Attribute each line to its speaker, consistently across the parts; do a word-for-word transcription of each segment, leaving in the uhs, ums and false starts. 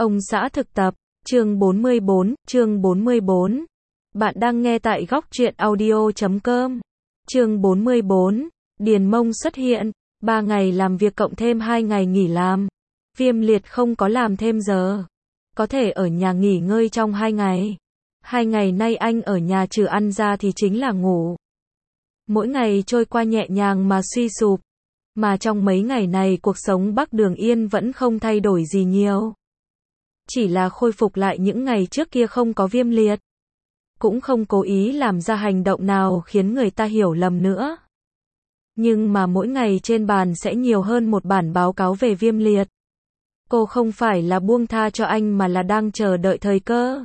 Speaker 1: Ông xã thực tập, chương bốn mươi bốn, chương bốn mươi bốn. Bạn đang nghe tại góc truyện audio chấm com. Chương bốn mươi bốn, Điền Mông xuất hiện, ba ngày làm việc cộng thêm hai ngày nghỉ làm. Viêm liệt không có làm thêm giờ, có thể ở nhà nghỉ ngơi trong hai ngày. Hai ngày nay anh ở nhà trừ ăn ra thì chính là ngủ. Mỗi ngày trôi qua nhẹ nhàng mà suy sụp. Mà trong mấy ngày này cuộc sống Bắc Đường Yên vẫn không thay đổi gì nhiều. Chỉ là khôi phục lại những ngày trước kia không có Viêm liệt. Cũng không cố ý làm ra hành động nào khiến người ta hiểu lầm nữa. Nhưng mà mỗi ngày trên bàn sẽ nhiều hơn một bản báo cáo về Viêm liệt. Cô không phải là buông tha cho anh mà là đang chờ đợi thời cơ.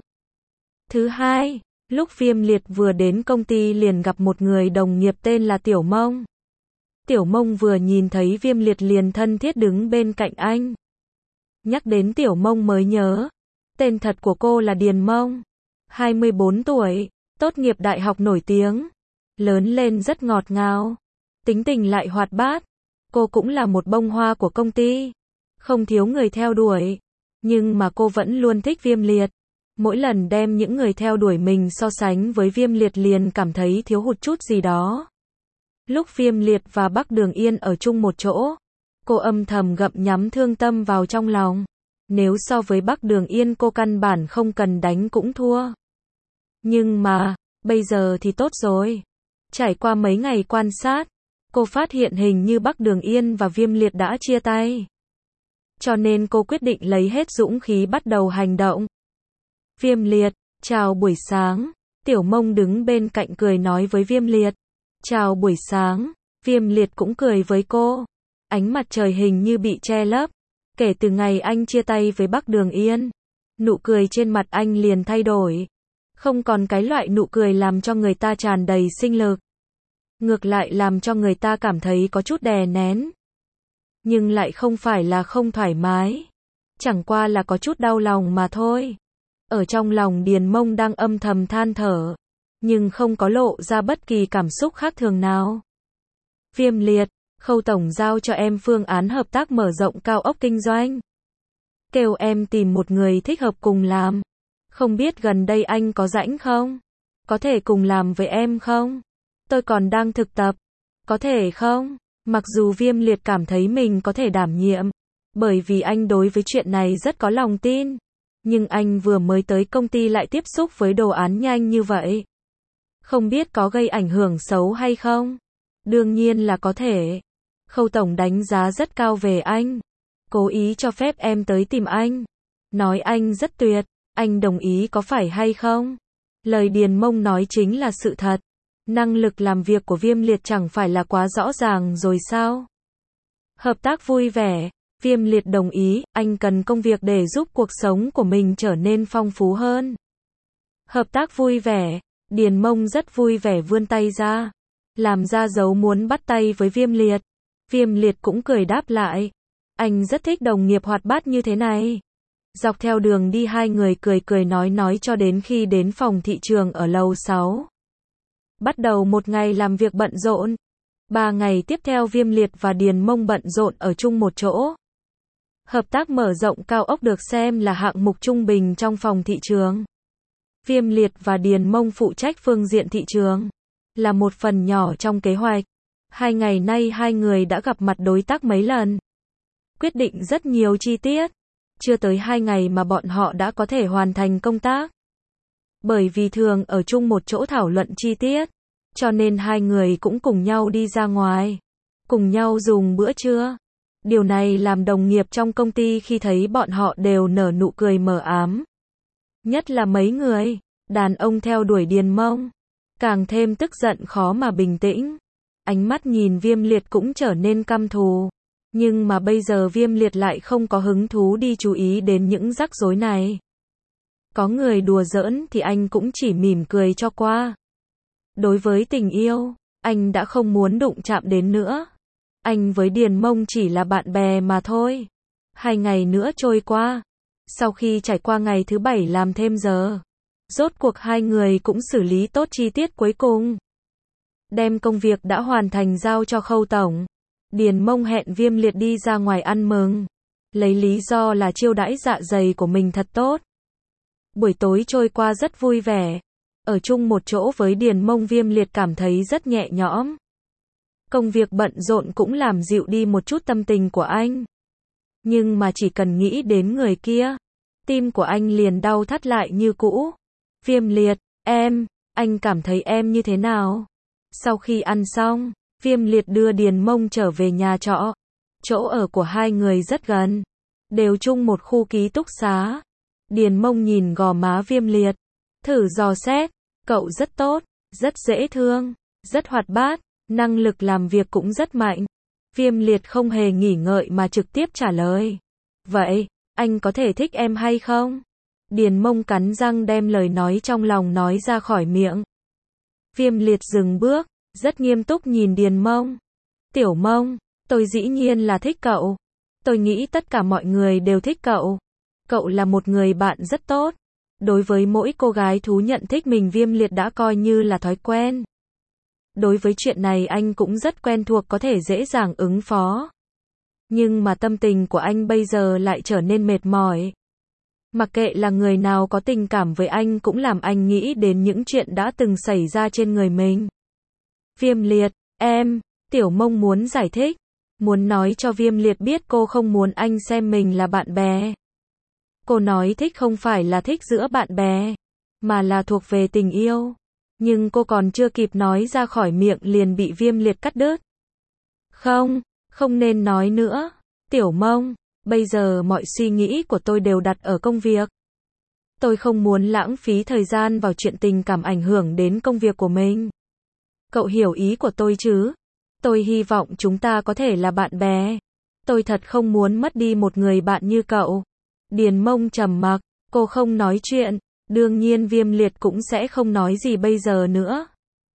Speaker 1: Thứ hai, lúc Viêm liệt vừa đến công ty liền gặp một người đồng nghiệp tên là Tiểu Mông. Tiểu Mông vừa nhìn thấy Viêm liệt liền thân thiết đứng bên cạnh anh. Nhắc đến Tiểu Mông mới nhớ, tên thật của cô là Điền Mông, hai mươi bốn tuổi, tốt nghiệp đại học nổi tiếng, lớn lên rất ngọt ngào, tính tình lại hoạt bát. Cô cũng là một bông hoa của công ty, không thiếu người theo đuổi, nhưng mà cô vẫn luôn thích Viêm liệt. Mỗi lần đem những người theo đuổi mình so sánh với Viêm liệt liền cảm thấy thiếu hụt chút gì đó. Lúc Viêm liệt và Bắc Đường Yên ở chung một chỗ, cô âm thầm gặm nhắm thương tâm vào trong lòng. Nếu so với Bắc Đường Yên cô căn bản không cần đánh cũng thua. Nhưng mà, bây giờ thì tốt rồi. Trải qua mấy ngày quan sát, cô phát hiện hình như Bắc Đường Yên và Viêm liệt đã chia tay. Cho nên cô quyết định lấy hết dũng khí bắt đầu hành động. Viêm liệt, chào buổi sáng. Tiểu Mông đứng bên cạnh cười nói với Viêm liệt. Chào buổi sáng. Viêm liệt cũng cười với cô. Ánh mặt trời hình như bị che lấp. Kể từ ngày anh chia tay với Bắc Đường Yên, nụ cười trên mặt anh liền thay đổi. Không còn cái loại nụ cười làm cho người ta tràn đầy sinh lực. Ngược lại làm cho người ta cảm thấy có chút đè nén. Nhưng lại không phải là không thoải mái. Chẳng qua là có chút đau lòng mà thôi. Ở trong lòng Điền Mông đang âm thầm than thở. Nhưng không có lộ ra bất kỳ cảm xúc khác thường nào. Viêm liệt, Khâu tổng giao cho em phương án hợp tác mở rộng cao ốc kinh doanh. Kêu em tìm một người thích hợp cùng làm. Không biết gần đây anh có rảnh không? Có thể cùng làm với em không? Tôi còn đang thực tập. Có thể không? Mặc dù Viêm liệt cảm thấy mình có thể đảm nhiệm. Bởi vì anh đối với chuyện này rất có lòng tin. Nhưng anh vừa mới tới công ty lại tiếp xúc với đồ án nhanh như vậy. Không biết có gây ảnh hưởng xấu hay không? Đương nhiên là có thể. Khâu tổng đánh giá rất cao về anh. Cố ý cho phép em tới tìm anh. Nói anh rất tuyệt. Anh đồng ý có phải hay không? Lời Điền Mông nói chính là sự thật. Năng lực làm việc của Viêm liệt chẳng phải là quá rõ ràng rồi sao? Hợp tác vui vẻ. Viêm liệt đồng ý. Anh cần công việc để giúp cuộc sống của mình trở nên phong phú hơn. Hợp tác vui vẻ. Điền Mông rất vui vẻ vươn tay ra. Làm ra dấu muốn bắt tay với Viêm liệt. Viêm liệt cũng cười đáp lại. Anh rất thích đồng nghiệp hoạt bát như thế này. Dọc theo đường đi hai người cười cười nói nói cho đến khi đến phòng thị trường ở lầu sáu. Bắt đầu một ngày làm việc bận rộn. Ba ngày tiếp theo Viêm liệt và Điền Mông bận rộn ở chung một chỗ. Hợp tác mở rộng cao ốc được xem là hạng mục trung bình trong phòng thị trường. Viêm liệt và Điền Mông phụ trách phương diện thị trường. Là một phần nhỏ trong kế hoạch. Hai ngày nay hai người đã gặp mặt đối tác mấy lần. Quyết định rất nhiều chi tiết. Chưa tới hai ngày mà bọn họ đã có thể hoàn thành công tác. Bởi vì thường ở chung một chỗ thảo luận chi tiết. Cho nên hai người cũng cùng nhau đi ra ngoài. Cùng nhau dùng bữa trưa. Điều này làm đồng nghiệp trong công ty khi thấy bọn họ đều nở nụ cười mờ ám. Nhất là mấy người đàn ông theo đuổi Điền Mông. Càng thêm tức giận khó mà bình tĩnh. Ánh mắt nhìn Viêm liệt cũng trở nên căm thù. Nhưng mà bây giờ Viêm liệt lại không có hứng thú đi chú ý đến những rắc rối này. Có người đùa giỡn thì anh cũng chỉ mỉm cười cho qua. Đối với tình yêu, anh đã không muốn đụng chạm đến nữa. Anh với Điền Mông chỉ là bạn bè mà thôi. Hai ngày nữa trôi qua. Sau khi trải qua ngày thứ bảy làm thêm giờ. Rốt cuộc hai người cũng xử lý tốt chi tiết cuối cùng. Đem công việc đã hoàn thành giao cho Khâu tổng. Điền Mông hẹn Viêm liệt đi ra ngoài ăn mừng. lấy lý do là chiêu đãi dạ dày của mình thật tốt. Buổi tối trôi qua rất vui vẻ. Ở chung một chỗ với Điền Mông, Viêm Liệt cảm thấy rất nhẹ nhõm. Công việc bận rộn cũng làm dịu đi một chút tâm tình của anh. Nhưng mà chỉ cần nghĩ đến người kia, tim của anh liền đau thắt lại như cũ. Viêm Liệt, em, anh cảm thấy em như thế nào? Sau khi ăn xong, Viêm Liệt đưa Điền Mông trở về nhà trọ. Chỗ ở của hai người rất gần, đều chung một khu ký túc xá. Điền Mông nhìn gò má Viêm Liệt, thử dò xét, cậu rất tốt, rất dễ thương, rất hoạt bát, năng lực làm việc cũng rất mạnh. Viêm Liệt không hề nghỉ ngợi mà trực tiếp trả lời. Vậy, anh có thể thích em hay không? Điền Mông cắn răng đem lời nói trong lòng nói ra khỏi miệng. Viêm Liệt dừng bước, rất nghiêm túc nhìn Điền Mông. Tiểu Mông, tôi dĩ nhiên là thích cậu. Tôi nghĩ tất cả mọi người đều thích cậu. Cậu là một người bạn rất tốt. Đối với mỗi cô gái thú nhận thích mình, Viêm Liệt đã coi như là thói quen. Đối với chuyện này anh cũng rất quen thuộc, có thể dễ dàng ứng phó. Nhưng mà tâm tình của anh bây giờ lại trở nên mệt mỏi. Mặc kệ là người nào có tình cảm với anh cũng làm anh nghĩ đến những chuyện đã từng xảy ra trên người mình. Viêm Liệt, em, Tiểu Mông muốn giải thích. Muốn nói cho Viêm Liệt biết cô không muốn anh xem mình là bạn bè. Cô nói thích không phải là thích giữa bạn bè, mà là thuộc về tình yêu. Nhưng cô còn chưa kịp nói ra khỏi miệng liền bị Viêm Liệt cắt đứt. Không, không nên nói nữa. Tiểu Mông, bây giờ mọi suy nghĩ của tôi đều đặt ở công việc. Tôi không muốn lãng phí thời gian vào chuyện tình cảm ảnh hưởng đến công việc của mình. Cậu hiểu ý của tôi chứ? Tôi hy vọng chúng ta có thể là bạn bè. Tôi thật không muốn mất đi một người bạn như cậu. Điền Mông trầm mặc, cô không nói chuyện. Đương nhiên Viêm Liệt cũng sẽ không nói gì bây giờ nữa.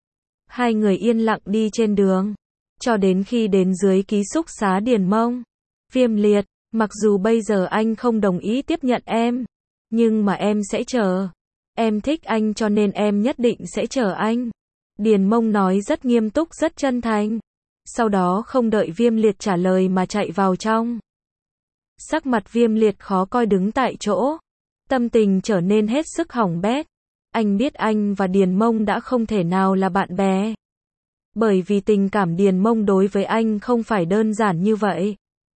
Speaker 1: Hai người yên lặng đi trên đường, cho đến khi đến dưới ký túc xá Điền Mông. Viêm Liệt, mặc dù bây giờ anh không đồng ý tiếp nhận em, nhưng mà em sẽ chờ. Em thích anh cho nên em nhất định sẽ chờ anh. Điền Mông nói rất nghiêm túc, rất chân thành. Sau đó không đợi Viêm Liệt trả lời mà chạy vào trong. Sắc mặt Viêm Liệt khó coi đứng tại chỗ. Tâm tình trở nên hết sức hỏng bét. Anh biết anh và Điền Mông đã không thể nào là bạn bè. Bởi vì tình cảm Điền Mông đối với anh không phải đơn giản như vậy.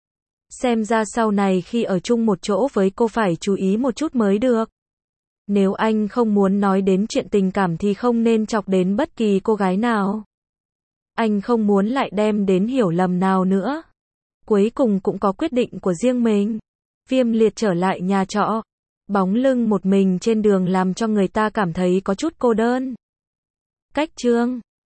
Speaker 1: Xem ra sau này khi ở chung một chỗ với cô phải chú ý một chút mới được. Nếu anh không muốn nói đến chuyện tình cảm thì không nên chọc đến bất kỳ cô gái nào. Anh không muốn lại đem đến hiểu lầm nào nữa. Cuối cùng cũng có quyết định của riêng mình. Viêm Liệt trở lại nhà trọ. Bóng lưng một mình trên đường làm cho người ta cảm thấy có chút cô đơn. Cách chương